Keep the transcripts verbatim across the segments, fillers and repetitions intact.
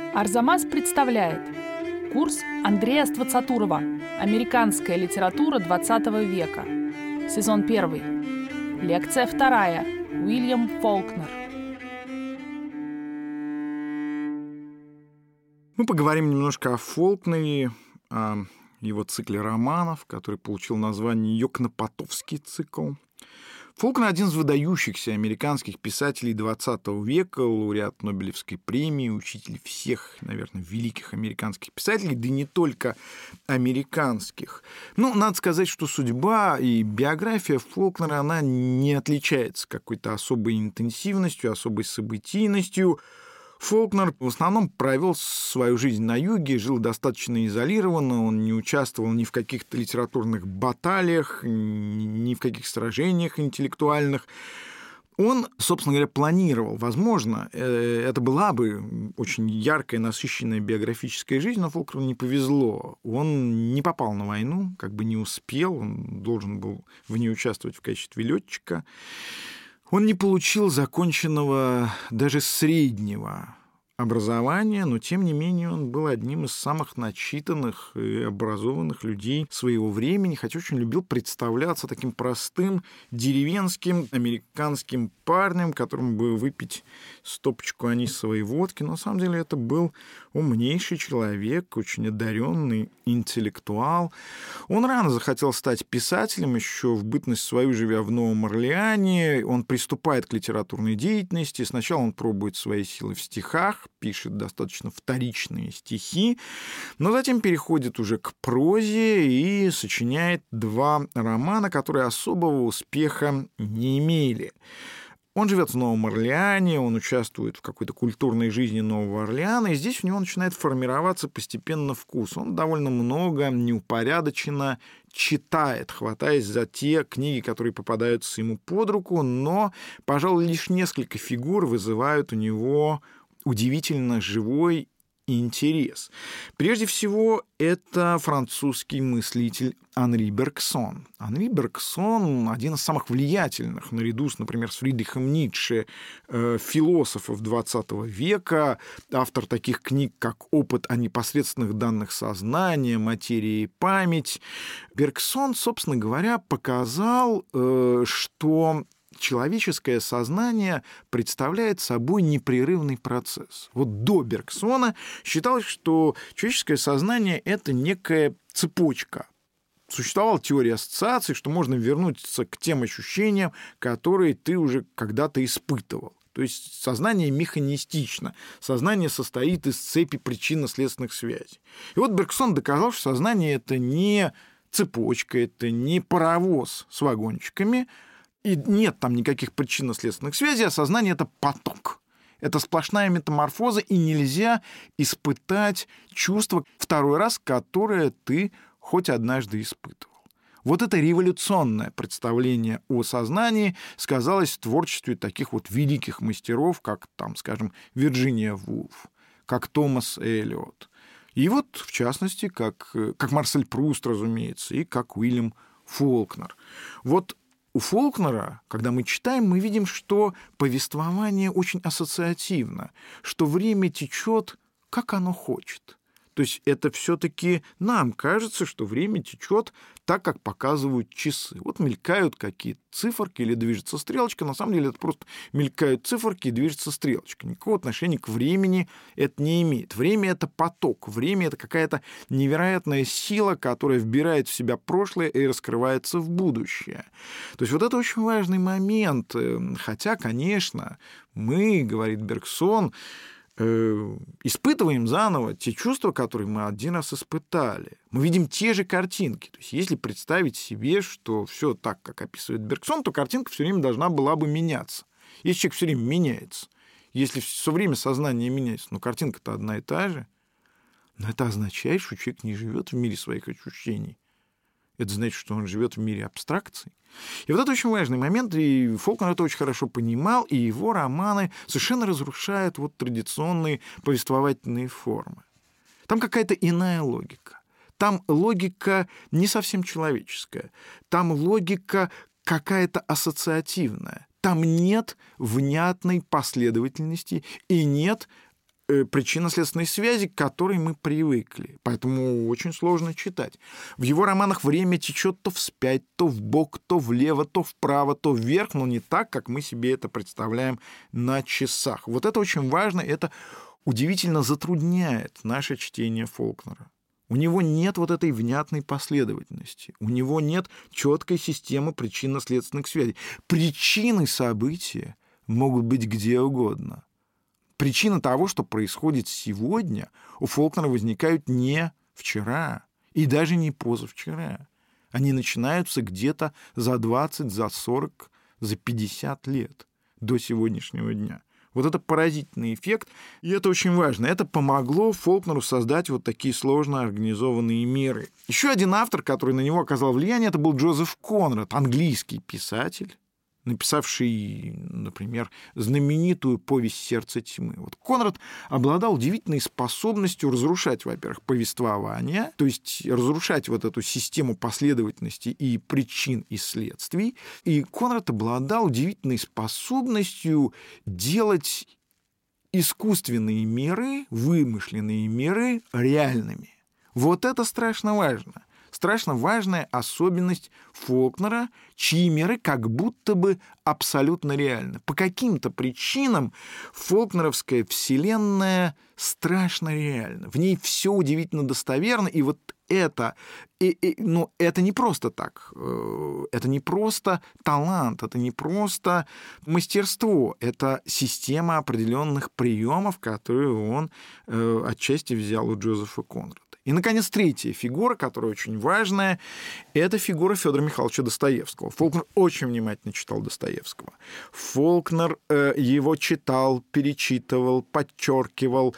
Арзамас представляет курс Андрея Ствацатурова «Американская литература двадцатого века». Сезон первый. Лекция вторая. Уильям Фолкнер. Мы поговорим немножко о Фолкнере, о его цикле романов, который получил название «Йокнопотовский цикл». Фолкнер – один из выдающихся американских писателей двадцатого века, лауреат Нобелевской премии, учитель всех, наверное, великих американских писателей, да и не только американских. Но надо сказать, что судьба и биография Фолкнера, она не отличается какой-то особой интенсивностью, особой событийностью. Фолкнер в основном провел свою жизнь на юге, жил достаточно изолированно, он не участвовал ни в каких-то литературных баталиях, ни в каких сражениях интеллектуальных. Он, собственно говоря, планировал, возможно, это была бы очень яркая, насыщенная биографическая жизнь, но Фолкнеру не повезло. Он не попал на войну, как бы не успел, он должен был в ней участвовать в качестве летчика. Он не получил законченного даже среднего образования, но, тем не менее, он был одним из самых начитанных и образованных людей своего времени, хотя очень любил представляться таким простым деревенским американским парнем, которому бы выпить стопочку анисовой водки. Но, на самом деле, это был умнейший человек, очень одаренный интеллектуал. Он рано захотел стать писателем, еще в бытность свою живя в Новом Орлеане. Он приступает к литературной деятельности. Сначала он пробует свои силы в стихах, пишет достаточно вторичные стихи, но затем переходит уже к прозе и сочиняет два романа, которые особого успеха не имели. Он живет в Новом Орлеане, он участвует в какой-то культурной жизни Нового Орлеана, и здесь у него начинает формироваться постепенно вкус. Он довольно много, неупорядоченно читает, хватаясь за те книги, которые попадаются ему под руку, но, пожалуй, лишь несколько фигур вызывают у него удивительно живой интерес. Прежде всего, это французский мыслитель Анри Бергсон. Анри Бергсон – один из самых влиятельных, наряду с, например, с Фридрихом Ницше, э, философов двадцатого века, автор таких книг, как «Опыт о непосредственных данных сознания», «Материя и память». Бергсон, собственно говоря, показал, э, что человеческое сознание представляет собой непрерывный процесс. Вот до Бергсона считалось, что человеческое сознание – это некая цепочка. Существовала теория ассоциаций, что можно вернуться к тем ощущениям, которые ты уже когда-то испытывал. То есть сознание механистично, сознание состоит из цепи причинно-следственных связей. И вот Бергсон доказал, что сознание – это не цепочка, это не паровоз с вагончиками, и нет там никаких причинно-следственных связей, а сознание – это поток. Это сплошная метаморфоза, и нельзя испытать чувство второй раз, которое ты хоть однажды испытывал. Вот это революционное представление о сознании сказалось в творчестве таких вот великих мастеров, как, там, скажем, Вирджиния Вулф, как Томас Эллиот. И вот, в частности, как, как Марсель Пруст, разумеется, и как Уильям Фолкнер. Вот у Фолкнера, когда мы читаем, мы видим, что повествование очень ассоциативно, что время течет, как оно хочет. То есть это все-таки нам кажется, что время течет так, как показывают часы. Вот мелькают какие-то циферки или движется стрелочка. На самом деле это просто мелькают циферки и движется стрелочка. Никакого отношения к времени это не имеет. Время — это поток. Время — это какая-то невероятная сила, которая вбирает в себя прошлое и раскрывается в будущее. То есть вот это очень важный момент. Хотя, конечно, мы, говорит Бергсон, испытываем заново те чувства, которые мы один раз испытали. Мы видим те же картинки. То есть если представить себе, что все так, как описывает Бергсон, то картинка все время должна была бы меняться. Если человек все время меняется, если все время сознание меняется, но картинка-то одна и та же, но это означает, что человек не живет в мире своих ощущений. Это значит, что он живет в мире абстракций. И вот это очень важный момент, и Фолкнер это очень хорошо понимал, и его романы совершенно разрушают вот традиционные повествовательные формы. Там какая-то иная логика. Там логика не совсем человеческая. Там логика какая-то ассоциативная. Там нет внятной последовательности и нет причинно-следственной связи, к которой мы привыкли. Поэтому очень сложно читать. В его романах время течет то вспять, то вбок, то влево, то вправо, то вверх, но не так, как мы себе это представляем на часах. Вот это очень важно, это удивительно затрудняет наше чтение Фолкнера. У него нет вот этой внятной последовательности, у него нет четкой системы причинно-следственных связей. Причины события могут быть где угодно. Причины того, что происходит сегодня, у Фолкнера возникают не вчера и даже не позавчера. Они начинаются где-то за двадцать, за сорок, за пятьдесят лет до сегодняшнего дня. Вот это поразительный эффект, и это очень важно. Это помогло Фолкнеру создать вот такие сложно организованные миры. Еще один автор, который на него оказал влияние, это был Джозеф Конрад, английский писатель, написавший, например, знаменитую повесть «Сердце тьмы». Вот Конрад обладал удивительной способностью разрушать, во-первых, повествование, то есть разрушать вот эту систему последовательности и причин и следствий. И Конрад обладал удивительной способностью делать искусственные миры, вымышленные миры реальными. Вот это страшно важно. Страшно важная особенность Фолкнера, чьи миры как будто бы абсолютно реальны. По каким-то причинам фолкнеровская вселенная страшно реальна. В ней все удивительно достоверно, и вот это, и, и, ну, это не просто так. Это не просто талант, это не просто мастерство. Это система определенных приемов, которые он э, отчасти взял у Джозефа Конрада. И, наконец, третья фигура, которая очень важная, это фигура Федора Михайловича Достоевского. Фолкнер очень внимательно читал Достоевского. Фолкнер э, его читал, перечитывал, подчеркивал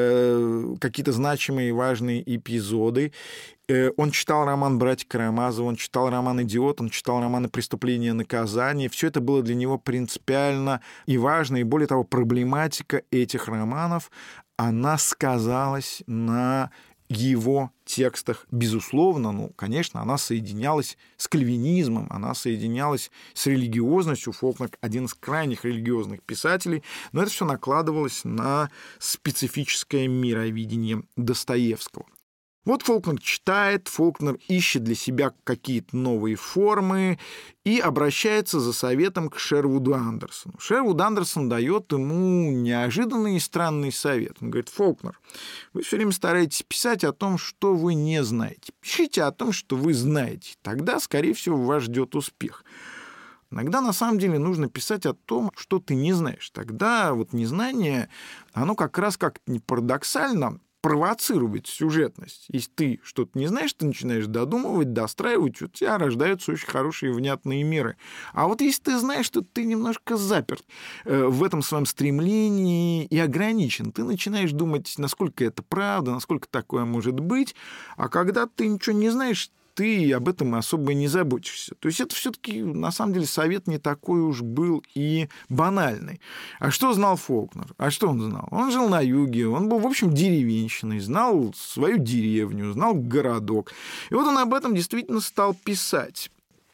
э, какие-то значимые и важные эпизоды. Э, он читал роман «Братья Карамазовы», он читал роман «Идиот», он читал романы «Преступление и наказание». Все это было для него принципиально и важно. И, более того, проблематика этих романов, она сказалась на его текстах, безусловно, ну, конечно, она соединялась с кальвинизмом, она соединялась с религиозностью. Фолкнер один из крайних религиозных писателей, но это все накладывалось на специфическое мировидение Достоевского. Вот Фолкнер читает, Фолкнер ищет для себя какие-то новые формы и обращается за советом к Шервуду Андерсону. Шервуд Андерсон дает ему неожиданный и странный совет. Он говорит: Фолкнер, вы все время стараетесь писать о том, что вы не знаете. Пишите о том, что вы знаете. Тогда, скорее всего, вас ждет успех. Иногда, на самом деле, нужно писать о том, что ты не знаешь. Тогда вот незнание, оно как раз, как ни парадоксально, провоцирует сюжетность. Если ты что-то не знаешь, ты начинаешь додумывать, достраивать, у тебя рождаются очень хорошие внятные миры. А вот если ты знаешь, что ты немножко заперт в этом своем стремлении и ограничен, ты начинаешь думать, насколько это правда, насколько такое может быть, а когда ты ничего не знаешь, ты об этом особо не заботишься. То есть это все-таки, на самом деле, совет не такой уж был и банальный. А что знал Фолкнер? А что он знал? Он жил на юге, он был, в общем, деревенщиной, знал свою деревню, знал городок. И вот он об этом действительно стал писать.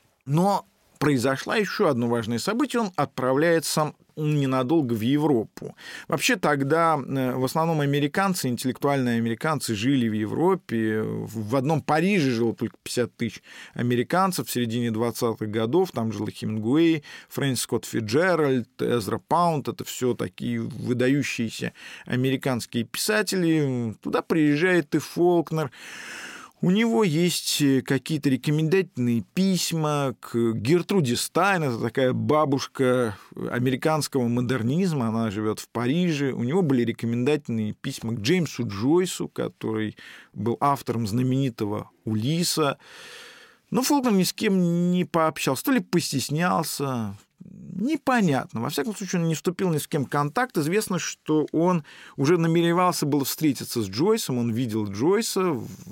Но произошло еще одно важное событие. Он отправляется ненадолго в Европу. Вообще тогда в основном американцы, интеллектуальные американцы жили в Европе. В одном Париже жило только пятьдесят тысяч американцев в середине двадцатых годов. Там жил Хемингуэй, Фрэнсис Скотт Фитджеральд, Эзра Паунд. Это все такие выдающиеся американские писатели. Туда приезжает и Фолкнер. У него есть какие-то рекомендательные письма к Гертруде Стайн, это такая бабушка американского модернизма, она живет в Париже. У него были рекомендательные письма к Джеймсу Джойсу, который был автором знаменитого «Улисса». Но Фолкнер ни с кем не пообщался, то ли постеснялся, непонятно. Во всяком случае, он не вступил ни с кем в контакт. Известно, что он уже намеревался было встретиться с Джойсом. Он видел Джойса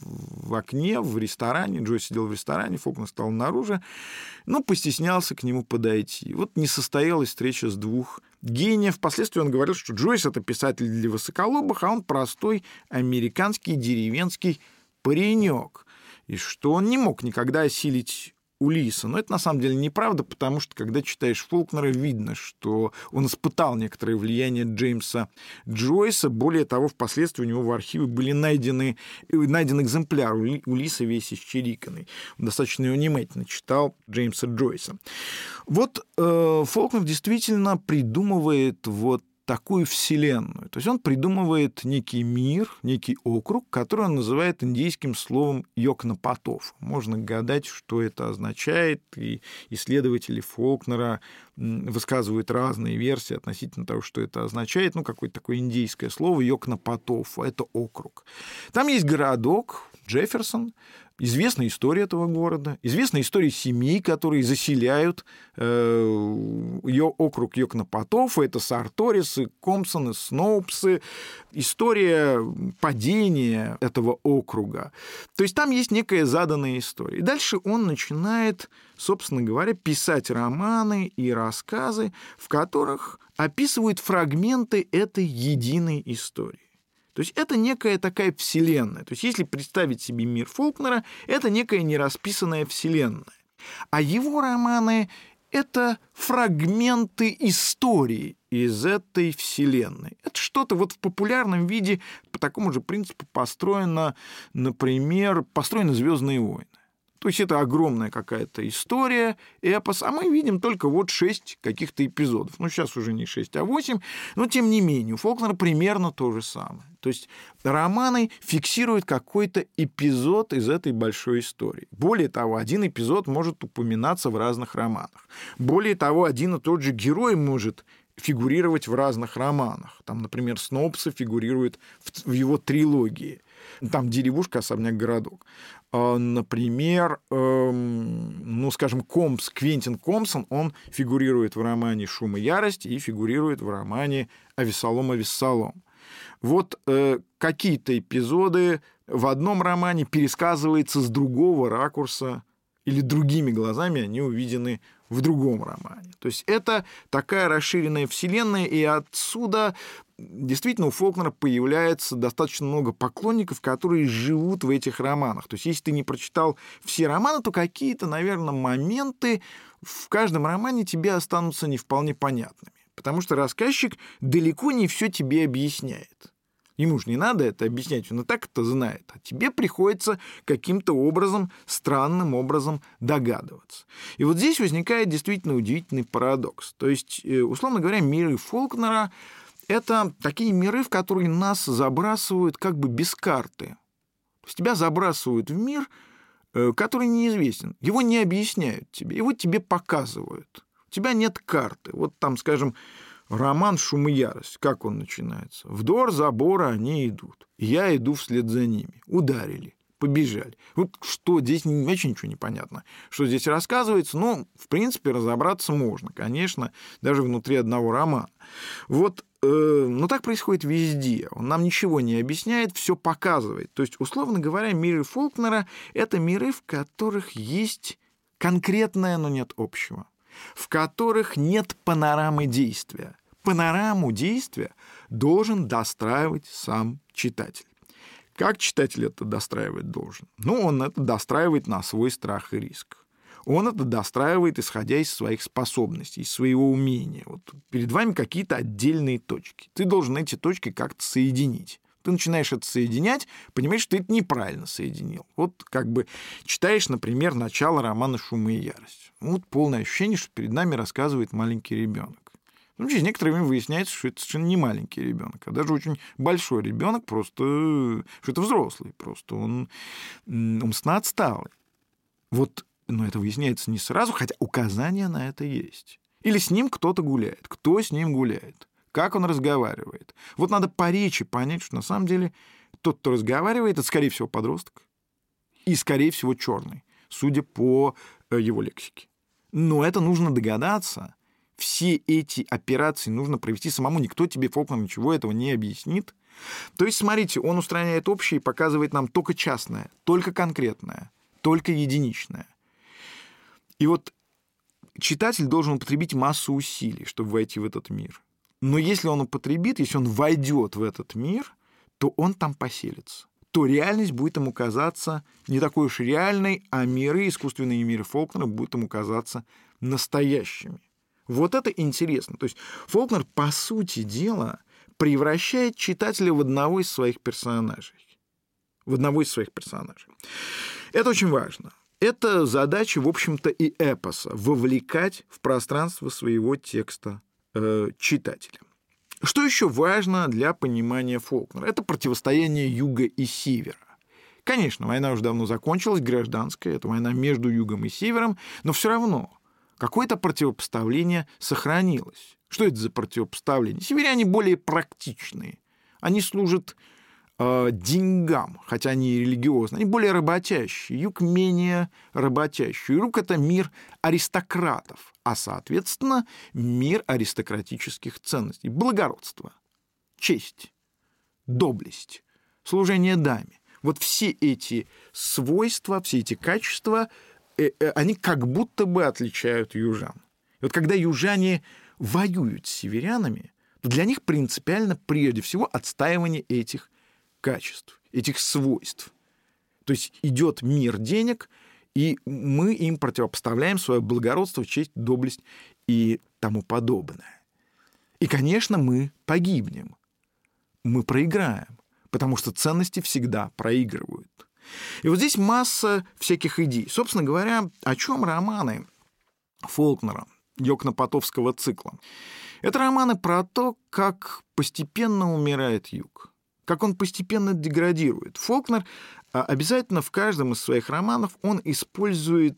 в окне, в ресторане. Джойс сидел в ресторане, Фолкнер стал наружу, но постеснялся к нему подойти. Вот не состоялась встреча с двух гениев. Впоследствии он говорил, что Джойс — это писатель для высоколобых, а он простой американский деревенский паренек, и что он не мог никогда осилить Улисса. Но это на самом деле неправда, потому что, когда читаешь Фолкнера, видно, что он испытал некоторое влияние Джеймса Джойса. Более того, впоследствии у него в архиве были найдены, найден экземпляр Улисса весь исчериканный. Он достаточно его внимательно читал Джеймса Джойса. Вот э, Фолкнер действительно придумывает вот такую вселенную. То есть он придумывает некий мир, некий округ, который он называет индийским словом Йокнапатов. Можно гадать, что это означает, и исследователи Фолкнера высказывают разные версии относительно того, что это означает. Ну, какое-то такое индийское слово Йокнапатов — это округ. Там есть городок Джефферсон. Известна история этого города, известна история семей, которые заселяют э, округ Йокнапатов. Это Сарторисы, Компсоны, Сноупсы. История падения этого округа. То есть там есть некая заданная история. И дальше он начинает, собственно говоря, писать романы и рассказы, в которых описывают фрагменты этой единой истории. То есть это некая такая вселенная. То есть если представить себе мир Фолкнера, это некая нерасписанная вселенная. А его романы — это фрагменты истории из этой вселенной. Это что-то вот в популярном виде по такому же принципу построено, например, построены «Звездные войны». То есть это огромная какая-то история, эпос, а мы видим только вот шесть каких-то эпизодов. Ну, сейчас уже не шесть, а восемь, но тем не менее у Фолкнера примерно то же самое. То есть романы фиксируют какой-то эпизод из этой большой истории. Более того, один эпизод может упоминаться в разных романах. Более того, один и тот же герой может фигурировать в разных романах. Там, например, Сноупсы фигурирует в его трилогии. Там деревушка, особняк, городок. Например, эм, ну, скажем, Компс, Квентин Компсон, он фигурирует в романе «Шум и ярость» и фигурирует в романе «Авессалом, Авессалом». Вот э, какие-то эпизоды в одном романе пересказываются с другого ракурса или другими глазами они увидены в другом романе. То есть это такая расширенная вселенная, и отсюда действительно у Фолкнера появляется достаточно много поклонников, которые живут в этих романах. То есть если ты не прочитал все романы, то какие-то, наверное, моменты в каждом романе тебе останутся не вполне понятными, потому что рассказчик далеко не все тебе объясняет. Ему же не надо это объяснять, он и так это знает. А тебе приходится каким-то образом, странным образом догадываться. И вот здесь возникает действительно удивительный парадокс. То есть, условно говоря, миры Фолкнера — это такие миры, в которые нас забрасывают как бы без карты. То есть тебя забрасывают в мир, который неизвестен. Его не объясняют тебе, его тебе показывают. У тебя нет карты. Вот там, скажем, роман «Шум и ярость». Как он начинается? Вдоль забора они идут. Я иду вслед за ними. Ударили. Побежали. Вот что здесь вообще ничего не понятно. Что здесь рассказывается, ну, в принципе, разобраться можно. Конечно, даже внутри одного романа. Вот, э, но так происходит везде. Он нам ничего не объясняет, все показывает. То есть, условно говоря, миры Фолкнера — это миры, в которых есть конкретное, но нет общего. В которых нет панорамы действия. Панораму действия должен достраивать сам читатель. Как читатель это достраивать должен? Ну, он это достраивает на свой страх и риск. Он это достраивает, исходя из своих способностей, из своего умения. Вот перед вами какие-то отдельные точки. Ты должен эти точки как-то соединить. Ты начинаешь это соединять, понимаешь, что ты это неправильно соединил. Вот как бы читаешь, например, начало романа «Шум и ярость». Вот полное ощущение, что перед нами рассказывает маленький ребенок. Ну, через некоторое время выясняется, что это совершенно не маленький ребенок, а даже очень большой ребенок, просто что это взрослый, просто он умственно отсталый. Вот, но это выясняется не сразу, хотя указания на это есть. Или с ним кто-то гуляет. Кто с ним гуляет? Как он разговаривает? Вот надо по речи понять, что на самом деле тот, кто разговаривает, это, скорее всего, подросток и, скорее всего, черный, судя по его лексике. Но это нужно догадаться. Все эти операции нужно провести самому. Никто тебе, Фолкнер, ничего этого не объяснит. То есть, смотрите, он устраняет общее и показывает нам только частное, только конкретное, только единичное. И вот читатель должен употребить массу усилий, чтобы войти в этот мир. Но если он употребит, если он войдет в этот мир, то он там поселится. то реальность будет ему казаться не такой уж реальной, а миры, искусственные миры Фолкнера будут ему казаться настоящими. Вот это интересно. То есть Фолкнер, по сути дела, превращает читателя в одного из своих персонажей. В одного из своих персонажей. Это очень важно. Это задача, в общем-то, и эпоса — вовлекать в пространство своего текста э, читателя. Что еще важно для понимания Фолкнера? Это противостояние юга и севера. Конечно, война уже давно закончилась, гражданская, это война между югом и севером, но все равно какое-то противопоставление сохранилось. Что это за противопоставление? Северяне более практичные. Они служат э, деньгам, хотя они и религиозные. Они более работящие. Юг менее работящий. Юг — это мир аристократов, а, соответственно, мир аристократических ценностей. Благородство, честь, доблесть, служение даме. Вот все эти свойства, все эти качества, э, э, они как будто бы отличают южан. И вот когда южане воюют с северянами, то для них принципиально прежде всего отстаивание этих качеств, этих свойств. То есть идет мир денег, и мы им противопоставляем свое благородство, честь, доблесть и тому подобное. И, конечно, мы погибнем, мы проиграем, потому что ценности всегда проигрывают. И вот здесь масса всяких идей. Собственно говоря, о чем романы Фолкнера, Йокнопотовского цикла? Это романы про то, как постепенно умирает юг, как он постепенно деградирует. Фолкнер обязательно в каждом из своих романов он использует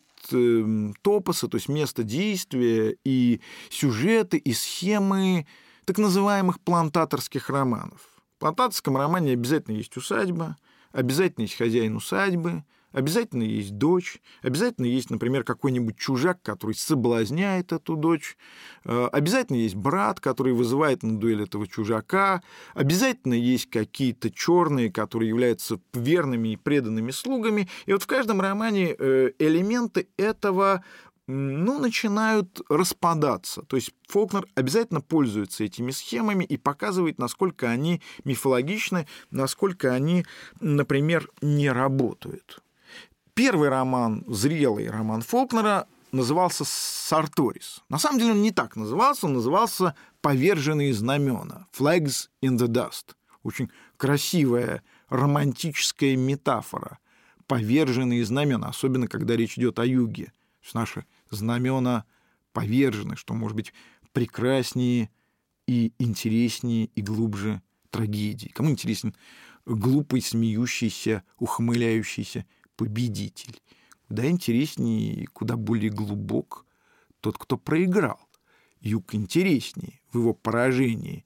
топосы, то есть место действия и сюжеты, и схемы так называемых плантаторских романов. В плантаторском романе обязательно есть усадьба, обязательно есть хозяин усадьбы, обязательно есть дочь, обязательно есть, например, какой-нибудь чужак, который соблазняет эту дочь, обязательно есть брат, который вызывает на дуэль этого чужака, обязательно есть какие-то черные, которые являются верными и преданными слугами. И вот в каждом романе элементы этого, ну, начинают распадаться. То есть Фолкнер обязательно пользуется этими схемами и показывает, насколько они мифологичны, насколько они, например, не работают. Первый роман, зрелый роман Фолкнера, назывался «Сарторис». На самом деле он не так назывался, он назывался «Поверженные знамена» «Flags in the Dust». Очень красивая романтическая метафора. Поверженные знамена, особенно когда речь идет о юге. Наши знамена повержены, что может быть прекраснее и интереснее и глубже трагедии. Кому интересен глупый, смеющийся, ухмыляющийся победитель? Куда интереснее и куда более глубок тот, кто проиграл. Юг интереснее в его поражении.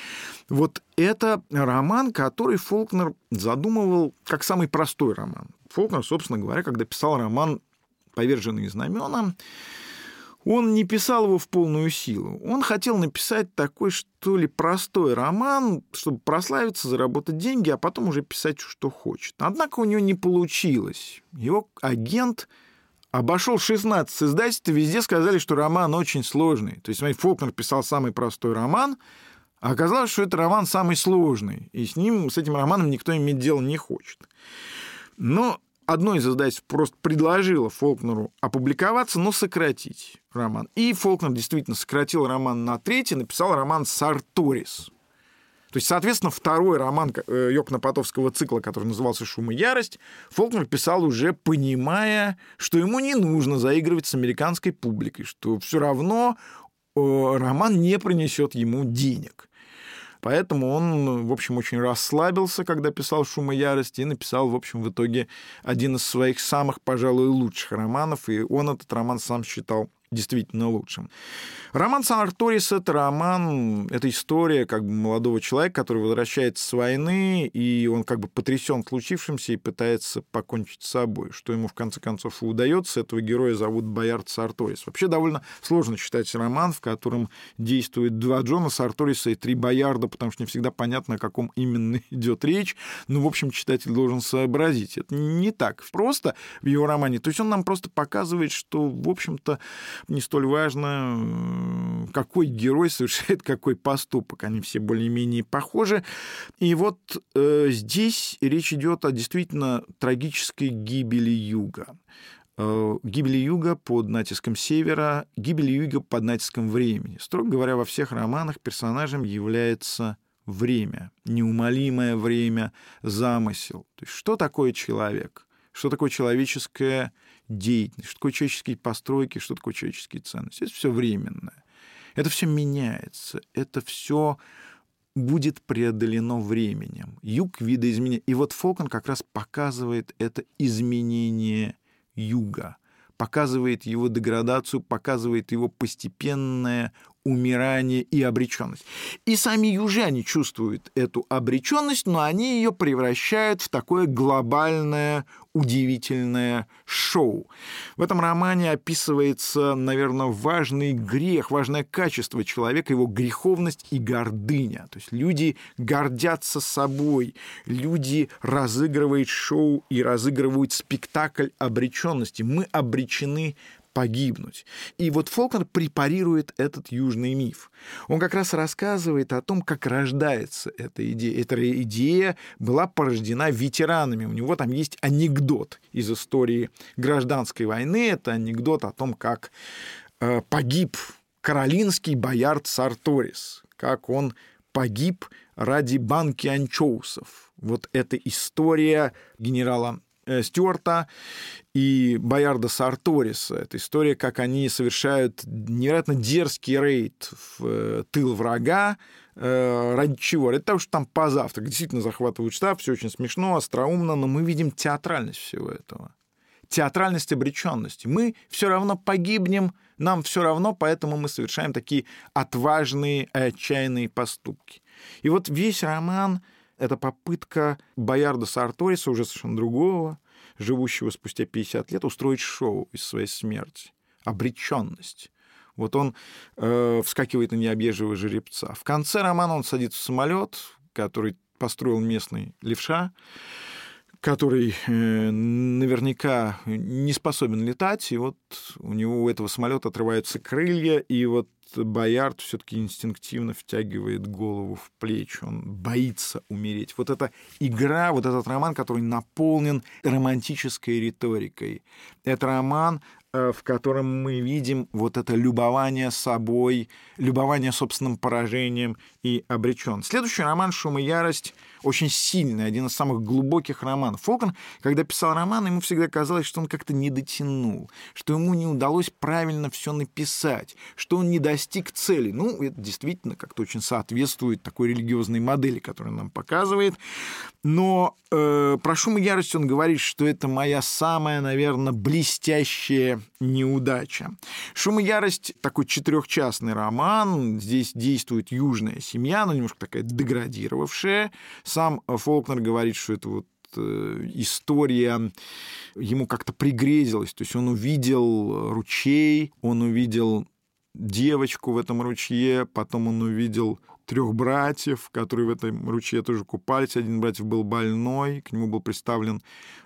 Вот это роман, который Фолкнер задумывал как самый простой роман. Фолкнер, собственно говоря, когда писал роман «Поверженные знамена», он не писал его в полную силу. Он хотел написать такой, что ли, простой роман, чтобы прославиться, заработать деньги, а потом уже писать, что хочет. Однако у него не получилось. Его агент обошел шестнадцать издательств, и везде сказали, что роман очень сложный. То есть, смотрите, Фолкнер писал самый простой роман, а оказалось, что это роман самый сложный, и с ним, с этим романом никто иметь дело не хочет. Но одно из издательств просто предложило Фолкнеру опубликоваться, но сократить роман. И Фолкнер действительно сократил роман на треть и написал роман «Сарторис». То есть, соответственно, второй роман Йокнопотовского цикла, который назывался «Шум и ярость», Фолкнер писал уже понимая, что ему не нужно заигрывать с американской публикой, что все равно роман не принесет ему денег. Поэтому он, в общем, очень расслабился, когда писал «Шум и ярость», и написал, в общем, в итоге один из своих самых, пожалуй, лучших романов, и он этот роман сам считал действительно лучшим. Роман «Сарторис» — это роман, это история как бы молодого человека, который возвращается с войны, и он как бы потрясен случившимся и пытается покончить с собой, что ему в конце концов и удается. Этого героя зовут Боярд Сарторис. Вообще довольно сложно читать роман, в котором действует два Джона Сарториса и три Боярда, потому что не всегда понятно, о каком именно идет речь. Но, в общем, читатель должен сообразить. Это не так просто в его романе. То есть он нам просто показывает, что, в общем-то, не столь важно, какой герой совершает какой поступок. Они все более-менее похожи. И вот э, здесь речь идет о действительно трагической гибели Юга. Э, гибели Юга под натиском Севера, гибели Юга под натиском времени. Строго говоря, во всех романах персонажем является время, неумолимое время, замысел. То есть что такое человек? Что такое человеческая деятельность? Что такое человеческие постройки? Что такое человеческие ценности? Это все временное. Это все меняется. Это все будет преодолено временем. Юг видоизменяется. И вот Фолкнер как раз показывает это изменение юга, показывает его деградацию, показывает его постепенное умирание и обреченность. И сами южане чувствуют эту обреченность, но они ее превращают в такое глобальное, удивительное шоу. В этом романе описывается, наверное, важный грех, важное качество человека, его греховность и гордыня. То есть люди гордятся собой, люди разыгрывают шоу и разыгрывают спектакль обреченности. Мы обречены погибнуть. И вот Фолкнер препарирует этот южный миф. Он как раз рассказывает о том, как рождается эта идея. Эта идея была порождена ветеранами. У него там есть анекдот из истории гражданской войны. Это анекдот о том, как э, погиб каролинский боярд Сарторис, как он погиб ради банки анчоусов. Вот эта история генерала Стюарта и боярда Сарториса. Это история, как они совершают невероятно дерзкий рейд в тыл врага. Ради чего? Ради того, что там позавтрак. Действительно захватывают штаб, все очень смешно, остроумно, но мы видим театральность всего этого. Театральность обреченности. Мы все равно погибнем, нам все равно, поэтому мы совершаем такие отважные и отчаянные поступки. И вот весь роман — это попытка боярда Сарториса, уже совершенно другого, живущего спустя пятьдесят лет, устроить шоу из своей смерти. Обреченность. Вот он э, вскакивает на необъезжего жеребца. В конце романа он садится в самолет, который построил местный левша, который э, наверняка не способен летать, и вот у него у этого самолета отрываются крылья, и вот боярд все-таки инстинктивно втягивает голову в плечи, он боится умереть. Вот эта игра, вот этот роман, который наполнен романтической риторикой. Это роман, в котором мы видим вот это любование собой, любование собственным поражением и обречённость. Следующий роман «Шум и ярость» очень сильный, один из самых глубоких романов. Фолкнер, когда писал роман, ему всегда казалось, что он как-то не дотянул, что ему не удалось правильно все написать, что он не достиг цели. Ну, это действительно как-то очень соответствует такой религиозной модели, которую он нам показывает. Но э, про «Шум и ярость» он говорит, что это моя самая, наверное, блестящая неудача. «Шум и ярость» — такой четырехчастный роман. Здесь действует южная семья, но немножко такая деградировавшая. Сам Фолкнер говорит, что это вот история ему как-то пригрезилась. То есть он увидел ручей, он увидел девочку в этом ручье, потом он увидел трех братьев, которые в этом ручье тоже купались. Один братьев был больной, к нему был представлен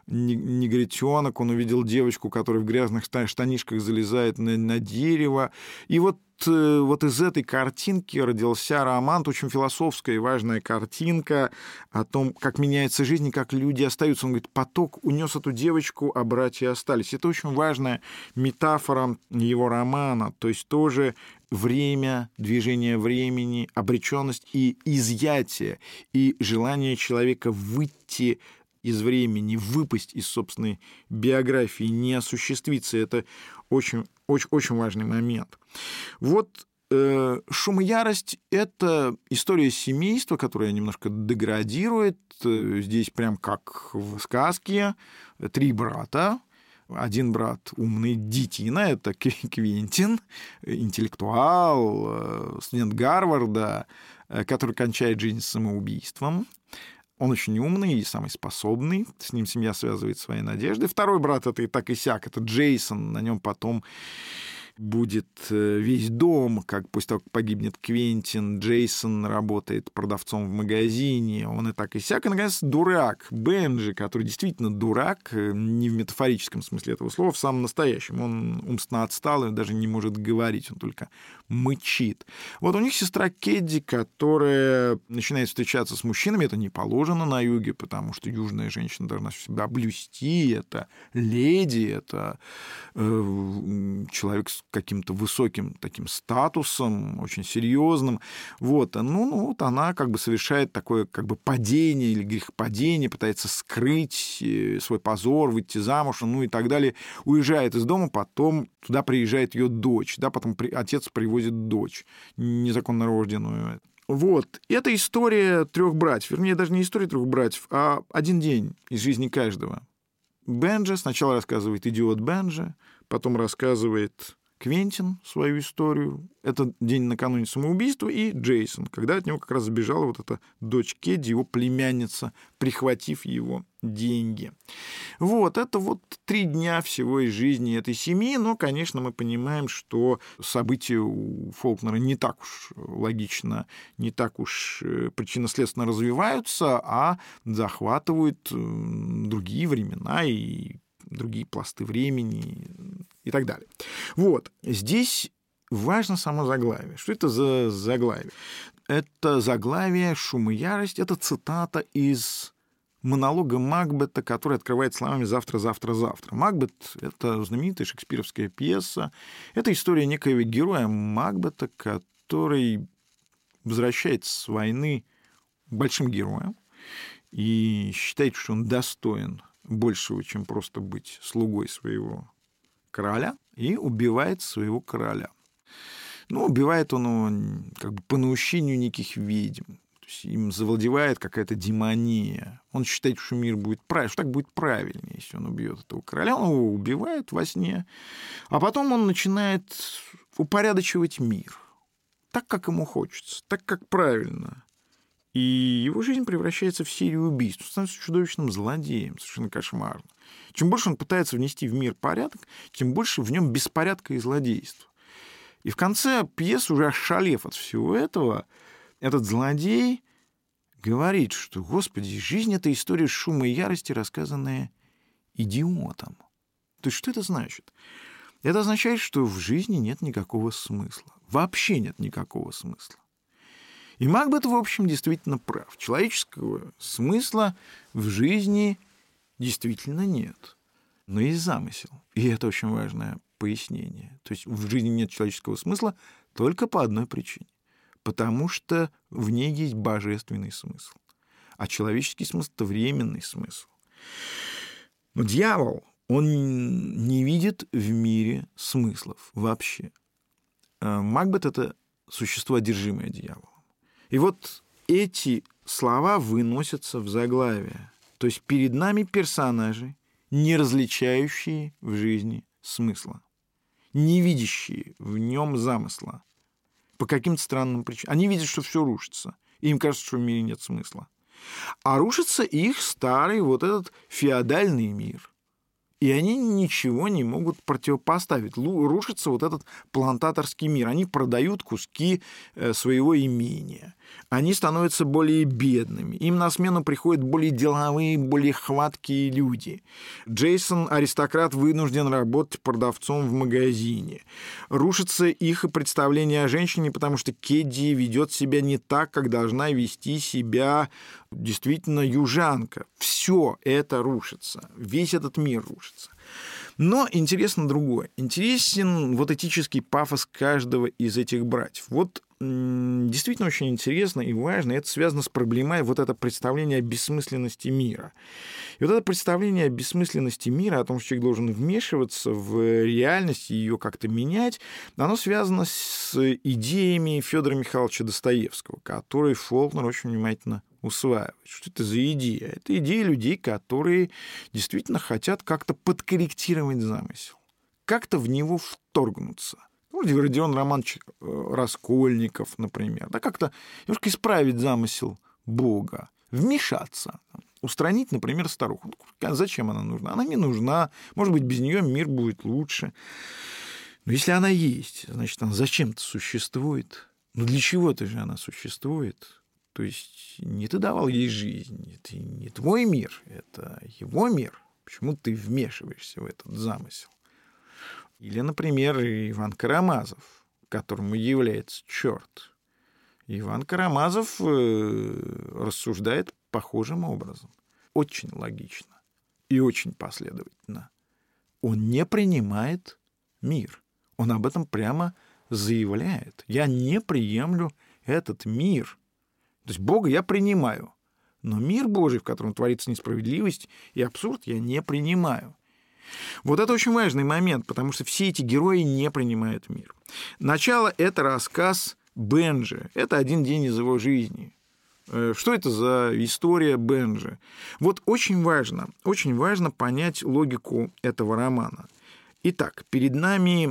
негритенок. Он увидел девочку, которая в грязных штанишках залезает на, на дерево. И вот Вот из этой картинки родился роман, очень философская и важная картинка о том, как меняется жизнь и как люди остаются. Он говорит, поток унес эту девочку, а братья остались. Это очень важная метафора его романа, то есть тоже время, движение времени, обреченность и изъятие, и желание человека выйти из времени, выпасть из собственной биографии, не осуществиться. Это очень, очень, очень важный момент. Вот э, «Шум и ярость» — это история семейства, которая немножко деградирует. Здесь прям как в сказке. Три брата. Один брат умный, детина, это Квентин, интеллектуал, студент Гарварда, который кончает жизнь самоубийством. Он очень умный и самый способный. С ним семья связывает свои надежды. Второй брат — это и так и сяк. Это Джейсон. На нем потом будет весь дом, как после того, как погибнет Квентин, Джейсон работает продавцом в магазине, он и так и сяк, и, наконец, дурак Бенджи, который действительно дурак, не в метафорическом смысле этого слова, в самом настоящем. Он умственно отсталый, даже не может говорить, он только мычит. Вот у них сестра Кэдди, которая начинает встречаться с мужчинами, это не положено на юге, потому что южная женщина должна всегда блюсти, это леди, это э, человек с каким-то высоким таким статусом, очень серьезным. Вот, ну, ну, вот она как бы совершает такое как бы падение или грехопадение, пытается скрыть свой позор, выйти замуж, ну и так далее. Уезжает из дома, потом туда приезжает ее дочь, да, потом при... отец привозит дочь, незаконно рожденную. Вот, это история трех братьев, вернее, даже не история трех братьев, а один день из жизни каждого. Бенджи сначала рассказывает идиот Бенджи, потом рассказывает Квентин свою историю. Это день накануне самоубийства, и Джейсон, когда от него как раз сбежала вот эта дочь Кэдди, его племянница, прихватив его деньги. Вот, это вот три дня всего из жизни этой семьи, но, конечно, мы понимаем, что события у Фолкнера не так уж логично, не так уж причинно-следственно развиваются, а захватывают другие времена и другие пласты времени и так далее. Вот, здесь важно само заглавие. Что это за заглавие? Это заглавие «Шум и ярость», это цитата из монолога Макбета, который открывает словами «завтра, завтра, завтра». Макбет — это знаменитая шекспировская пьеса. Это история некоего героя Макбета, который возвращается с войны большим героем и считает, что он достоин большего, чем просто быть слугой своего короля, и убивает своего короля. Ну, убивает он его как бы по наущению неких ведьм. То есть им завладевает какая-то демония. Он считает, что мир будет правильный, что так будет правильнее, если он убьет этого короля. Он его убивает во сне. А потом он начинает упорядочивать мир так, как ему хочется, так, как правильно. И его жизнь превращается в серию убийств. Он становится чудовищным злодеем, совершенно кошмарно. Чем больше он пытается внести в мир порядок, тем больше в нем беспорядка и злодейства. И в конце пьесы, уже ошалев от всего этого, этот злодей говорит, что, Господи, жизнь — это история шума и ярости, рассказанная идиотом. То есть что это значит? Это означает, что в жизни нет никакого смысла. Вообще нет никакого смысла. И Макбет, в общем, действительно прав. Человеческого смысла в жизни действительно нет. Но есть замысел. И это очень важное пояснение. То есть в жизни нет человеческого смысла только по одной причине. Потому что в ней есть божественный смысл. А человеческий смысл — это временный смысл. Но дьявол, он не видит в мире смыслов вообще. Макбет — это существо, одержимое дьяволом. И вот эти слова выносятся в заглавие. То есть перед нами персонажи, не различающие в жизни смысла, не видящие в нем замысла. По каким-то странным причинам. Они видят, что все рушится. И им кажется, что в мире нет смысла. А рушится их старый вот этот феодальный мир. И они ничего не могут противопоставить. Рушится вот этот плантаторский мир. Они продают куски своего имения. Они становятся более бедными. Им на смену приходят более деловые, более хваткие люди. Джейсон, аристократ, вынужден работать продавцом в магазине. Рушится их представление о женщине, потому что Кэдди ведет себя не так, как должна вести себя действительно южанка. Все это рушится. Весь этот мир рушится. Но интересно другое. Интересен вот этический пафос каждого из этих братьев. Вот действительно очень интересно и важно, это связано с проблемой вот это представление о бессмысленности мира. И вот это представление о бессмысленности мира, о том, что человек должен вмешиваться в реальность и ее как-то менять, оно связано с идеями Федора Михайловича Достоевского, которые Фолкнер очень внимательно усваивает. Что это за идея? Это идея людей, которые действительно хотят как-то подкорректировать замысел, как-то в него вторгнуться. Вроде Родион Романович Раскольников, например. Да, как-то немножко исправить замысел Бога, вмешаться, устранить, например, старуху. Зачем она нужна? Она не нужна. Может быть, без нее мир будет лучше. Но если она есть, значит, она зачем-то существует. Ну для чего-то же она существует. То есть не ты давал ей жизнь, это не твой мир, это его мир. Почему ты вмешиваешься в этот замысел? Или, например, Иван Карамазов, которому является черт. Иван Карамазов рассуждает похожим образом. Очень логично и очень последовательно. Он не принимает мир. Он об этом прямо заявляет. Я не приемлю этот мир. То есть Бога я принимаю, но мир Божий, в котором творится несправедливость и абсурд, я не принимаю. Вот это очень важный момент, потому что все эти герои не принимают мир. Начало — это рассказ Бенджи. Это один день из его жизни. Что это за история Бенджи? Вот очень важно, очень важно понять логику этого романа. Итак, перед нами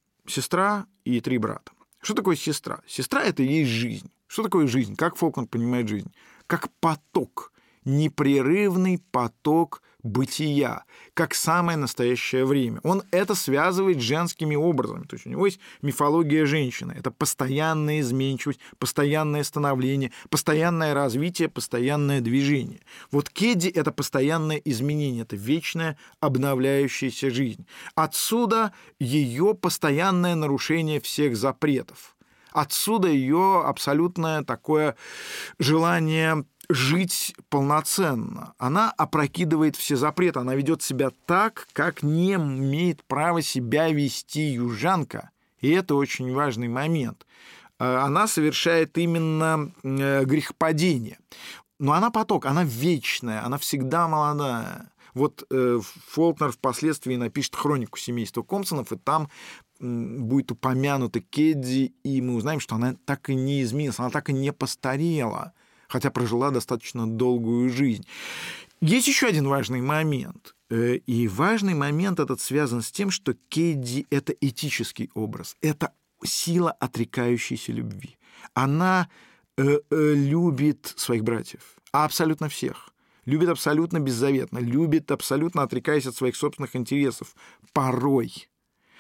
сестра и три брата. Что такое сестра? Сестра — это и есть жизнь. Что такое жизнь? Как Фолкнер понимает жизнь? Как поток, непрерывный поток бытия, как самое настоящее время. Он это связывает с женскими образами. То есть у него есть мифология женщины. Это постоянная изменчивость, постоянное становление, постоянное развитие, постоянное движение. Вот Кэдди — это постоянное изменение, это вечная обновляющаяся жизнь. Отсюда ее постоянное нарушение всех запретов. Отсюда ее абсолютное такое желание жить полноценно. Она опрокидывает все запреты, она ведет себя так, как не имеет права себя вести южанка. И это очень важный момент. Она совершает именно грехопадение. Но она поток, она вечная, она всегда молодая. Вот Фолкнер впоследствии напишет хронику семейства Компсонов, и там будет упомянута Кэдди, и мы узнаем, что она так и не изменилась, она так и не постарела, хотя прожила достаточно долгую жизнь. Есть еще один важный момент. И важный момент этот связан с тем, что Кэдди — это этический образ, это сила отрекающейся любви. Она э, э, любит своих братьев, абсолютно всех. Любит абсолютно беззаветно, любит абсолютно отрекаясь от своих собственных интересов. Порой.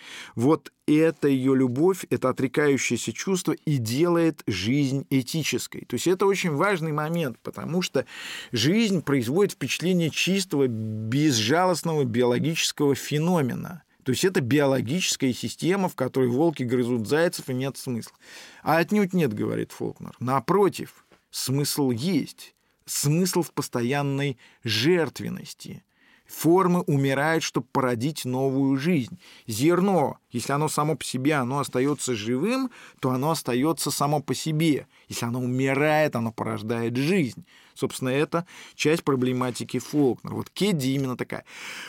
Вот это ее любовь, это отрекающееся чувство и делает жизнь этической. То есть это очень важный момент, потому что жизнь производит впечатление чистого, безжалостного биологического феномена. То есть это биологическая система, в которой волки грызут зайцев, и нет смысла. А отнюдь нет, говорит Фолкнер. Напротив, смысл есть. Смысл в постоянной жертвенности. Формы умирают, чтобы породить новую жизнь. Зерно, если оно само по себе, оно остается живым, то оно остается само по себе. Если оно умирает, оно порождает жизнь. Собственно, это часть проблематики Фолкнера. Вот Кэдди именно такая.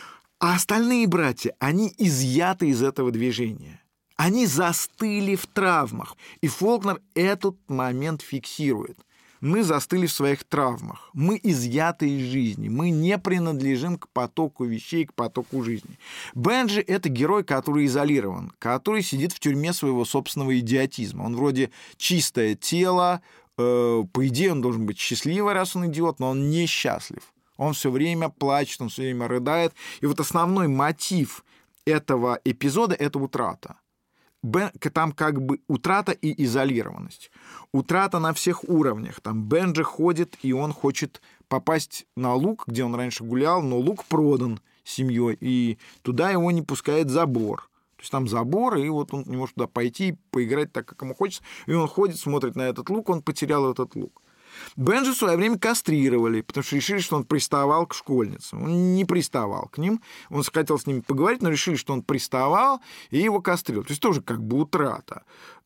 А остальные братья, они изъяты из этого движения. Они застыли в травмах. И Фолкнер этот момент фиксирует. Мы застыли в своих травмах, мы изъяты из жизни, мы не принадлежим к потоку вещей, к потоку жизни. Бенджи — это герой, который изолирован, который сидит в тюрьме своего собственного идиотизма. Он вроде чистое тело, э, по идее он должен быть счастливый, раз он идиот, но он несчастлив. Он все время плачет, он все время рыдает. И вот основной мотив этого эпизода — это утрата. Там как бы утрата и изолированность. Утрата на всех уровнях. Там Бенджи ходит, и он хочет попасть на луг, где он раньше гулял, но луг продан семьей, и туда его не пускает забор. То есть там забор, и вот он не может туда пойти, поиграть так, как ему хочется. И он ходит, смотрит на этот луг, он потерял этот луг. Бенджи в свое время кастрировали, потому что решили, что он приставал к школьницам. Он не приставал к ним, он хотел с ними поговорить, но решили, что он приставал, и его кастрировали. То есть тоже как бы утрата.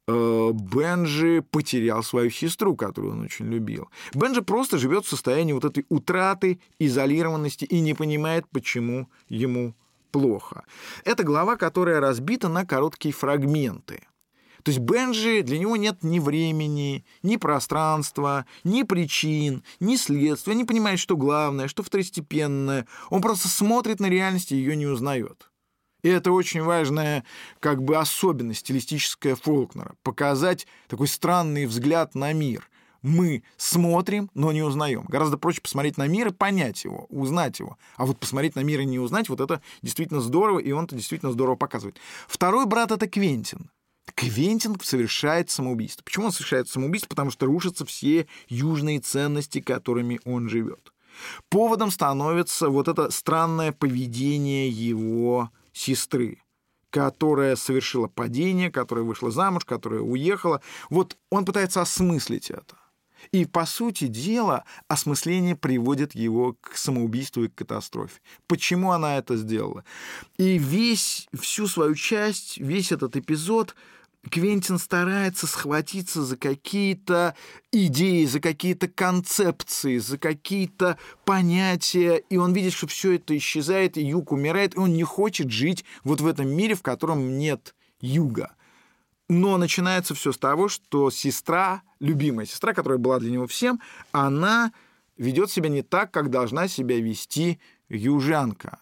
Бенджи потерял свою сестру, которую он очень любил. Бенджи просто живет в состоянии вот этой утраты, изолированности и не понимает, почему ему плохо. Это глава, которая разбита на короткие фрагменты. То есть Бенджи, для него нет ни времени, ни пространства, ни причин, ни следствия. Он не понимает, что главное, что второстепенное. Он просто смотрит на реальность и ее не узнает. И это очень важная как бы особенность стилистическая Фолкнера. Показать такой странный взгляд на мир. мы смотрим, но не узнаем. Гораздо проще посмотреть на мир и понять его, узнать его. А вот посмотреть на мир и не узнать, вот это действительно здорово, и он это действительно здорово показывает. Второй брат — это Квентин. Квентин совершает самоубийство. Почему он совершает самоубийство? Потому что рушатся все южные ценности, которыми он живет. Поводом становится вот это странное поведение его сестры, которая совершила падение, которая вышла замуж, которая уехала. Вот он пытается осмыслить это. И, по сути дела, осмысление приводит его к самоубийству и к катастрофе. Почему она это сделала? И весь, всю свою часть, весь этот эпизод Квентин старается схватиться за какие-то идеи, за какие-то концепции, за какие-то понятия, и он видит, что все это исчезает, и юг умирает, и он не хочет жить вот в этом мире, в котором нет юга. Но начинается все с того, что сестра, любимая сестра, которая была для него всем, она ведет себя не так, как должна себя вести южанка.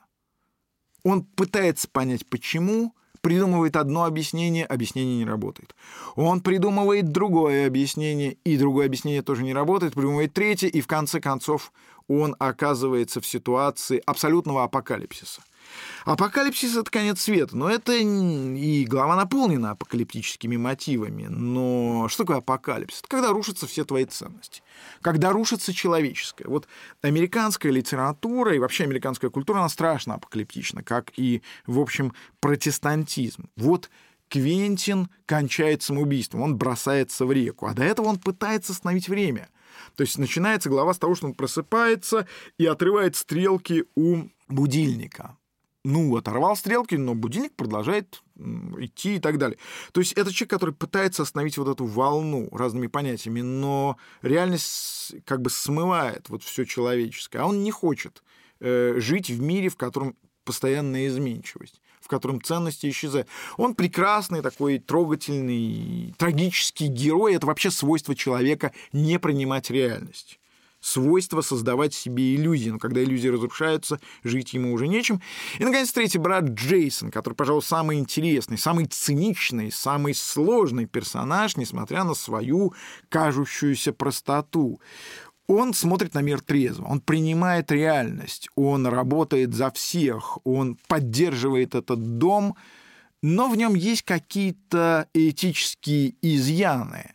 Он пытается понять, почему, придумывает одно объяснение, объяснение не работает. Он придумывает другое объяснение, и другое объяснение тоже не работает, придумывает третье, и в конце концов он оказывается в ситуации абсолютного апокалипсиса. Апокалипсис — это конец света, но это и глава наполнена апокалиптическими мотивами. Но что такое апокалипсис? Это когда рушатся все твои ценности, когда рушится человеческое. Вот американская литература и вообще американская культура, она страшно апокалиптична, как и, в общем, протестантизм. Вот Квентин кончает самоубийством, он бросается в реку, а до этого он пытается остановить время. То есть начинается глава с того, что он просыпается и отрывает стрелки у будильника. Ну, оторвал стрелки, но будильник продолжает идти и так далее. То есть это человек, который пытается остановить вот эту волну разными понятиями, но реальность как бы смывает вот все человеческое. А он не хочет э, жить в мире, в котором постоянная изменчивость, в котором ценности исчезают. Он прекрасный, такой трогательный, трагический герой. Это вообще свойство человека не принимать реальность. Свойство создавать себе иллюзии. Но когда иллюзии разрушаются, жить ему уже нечем. И, наконец, третий брат Джейсон, который, пожалуй, самый интересный, самый циничный, самый сложный персонаж, несмотря на свою кажущуюся простоту. Он смотрит на мир трезво, он принимает реальность, он работает за всех, он поддерживает этот дом, но в нем есть какие-то этические изъяны.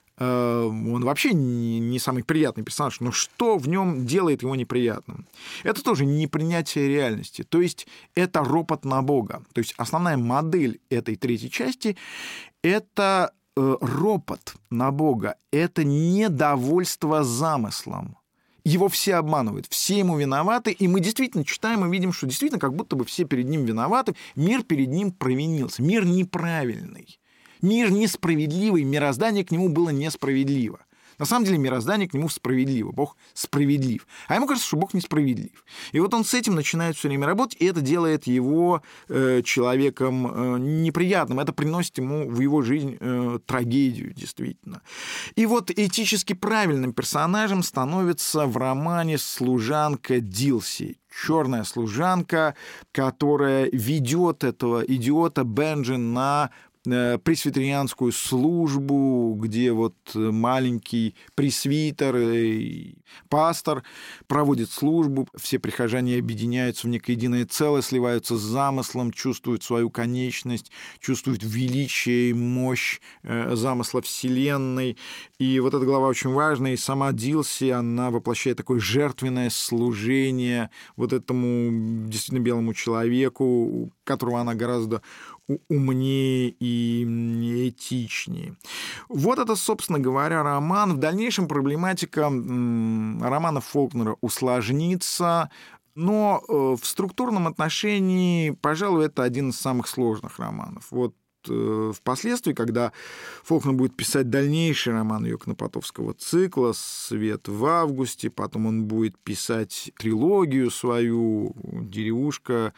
Он вообще не самый приятный персонаж, но что в нем делает его неприятным? Это тоже непринятие реальности, то есть это ропот на Бога. То есть основная модель этой третьей части — это ропот на Бога, это недовольство замыслом. Его все обманывают, все ему виноваты, и мы действительно читаем и видим, что действительно как будто бы все перед ним виноваты, мир перед ним провинился, мир неправильный. Мир несправедливый, мироздание к нему было несправедливо. На самом деле мироздание к нему справедливо, Бог справедлив. А ему кажется, что Бог несправедлив. И вот он с этим начинает все время работать, и это делает его э, человеком э, неприятным. Это приносит ему в его жизнь э, трагедию, действительно. И вот этически правильным персонажем становится в романе служанка Дилси. Черная служанка, которая ведет этого идиота Бенджи на пресвитерианскую службу, где вот маленький пресвитер и пастор проводит службу, все прихожане объединяются в некое единое целое, сливаются с замыслом, чувствуют свою конечность, чувствуют величие и мощь замысла Вселенной. И вот эта глава очень важная, и сама Дилси, она воплощает такое жертвенное служение вот этому действительно белому человеку, которого она гораздо умнее и этичнее. Вот это, собственно говоря, роман. В дальнейшем проблематика романов Фолкнера усложнится, но в структурном отношении, пожалуй, это один из самых сложных романов. Вот впоследствии, когда Фолкнер будет писать дальнейший роман ее кнопотовского цикла «Свет в августе», потом он будет писать трилогию свою «Деревушка»,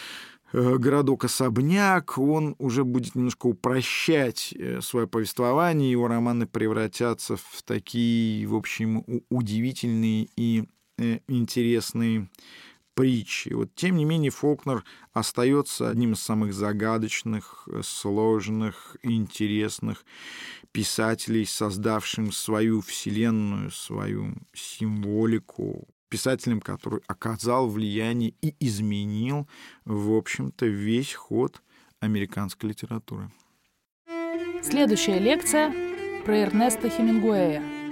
«Городок-особняк», он уже будет немножко упрощать свое повествование, его романы превратятся в такие, в общем, удивительные и интересные притчи. Вот, тем не менее, Фолкнер остается одним из самых загадочных, сложных и интересных писателей, создавшим свою вселенную, свою символику, писателем, который оказал влияние и изменил, в общем-то, весь ход американской литературы. Следующая лекция про Эрнеста Хемингуэя.